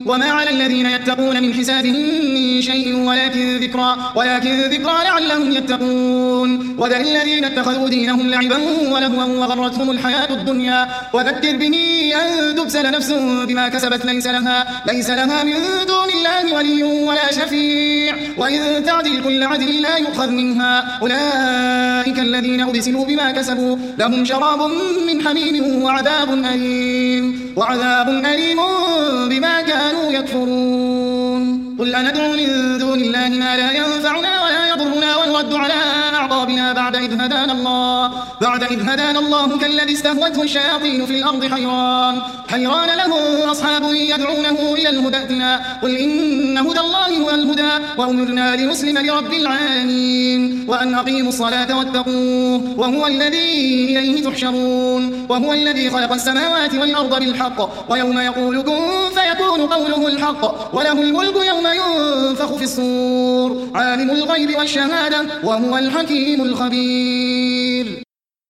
وما على الذين يتقون من حسابهم من شيء ولكن ذكرى لعلهم يتقون وذر الذين اتخذوا دينهم لعبا ولهوا وغرتهم الحياة الدنيا وذكر به أن تبسل نفس بما كسبت ليس لها من دون الله ولي ولا شفيع وإن تعدل كل عدل لا يؤخذ منها أولئك الذين أبسلوا بما كسبوا لهم شراب من حميم وعذاب أليم بما كانوا يكفرون قل أندعو من دون الله ما لا ينفعنا ولا يضرنا ونرد على أعقابنا بعد إذ هدانا الله كالذي استهوته الشياطين في الأرض حيران له أصحاب يدعونه إلى الهدى ائتنا قل إن هدى الله هو الهدى وأمرنا لنسلم لرب العالمين وأن أقيموا الصلاة واتقوه وهو الذي إليه تحشرون وهو الذي خلق السماوات والأرض بالحق ويوم يقول كن فيكون قوله الحق وله الملك يوم ينفخ في الصور عالم الغيب والشهادة وهو الحكيم الخبير.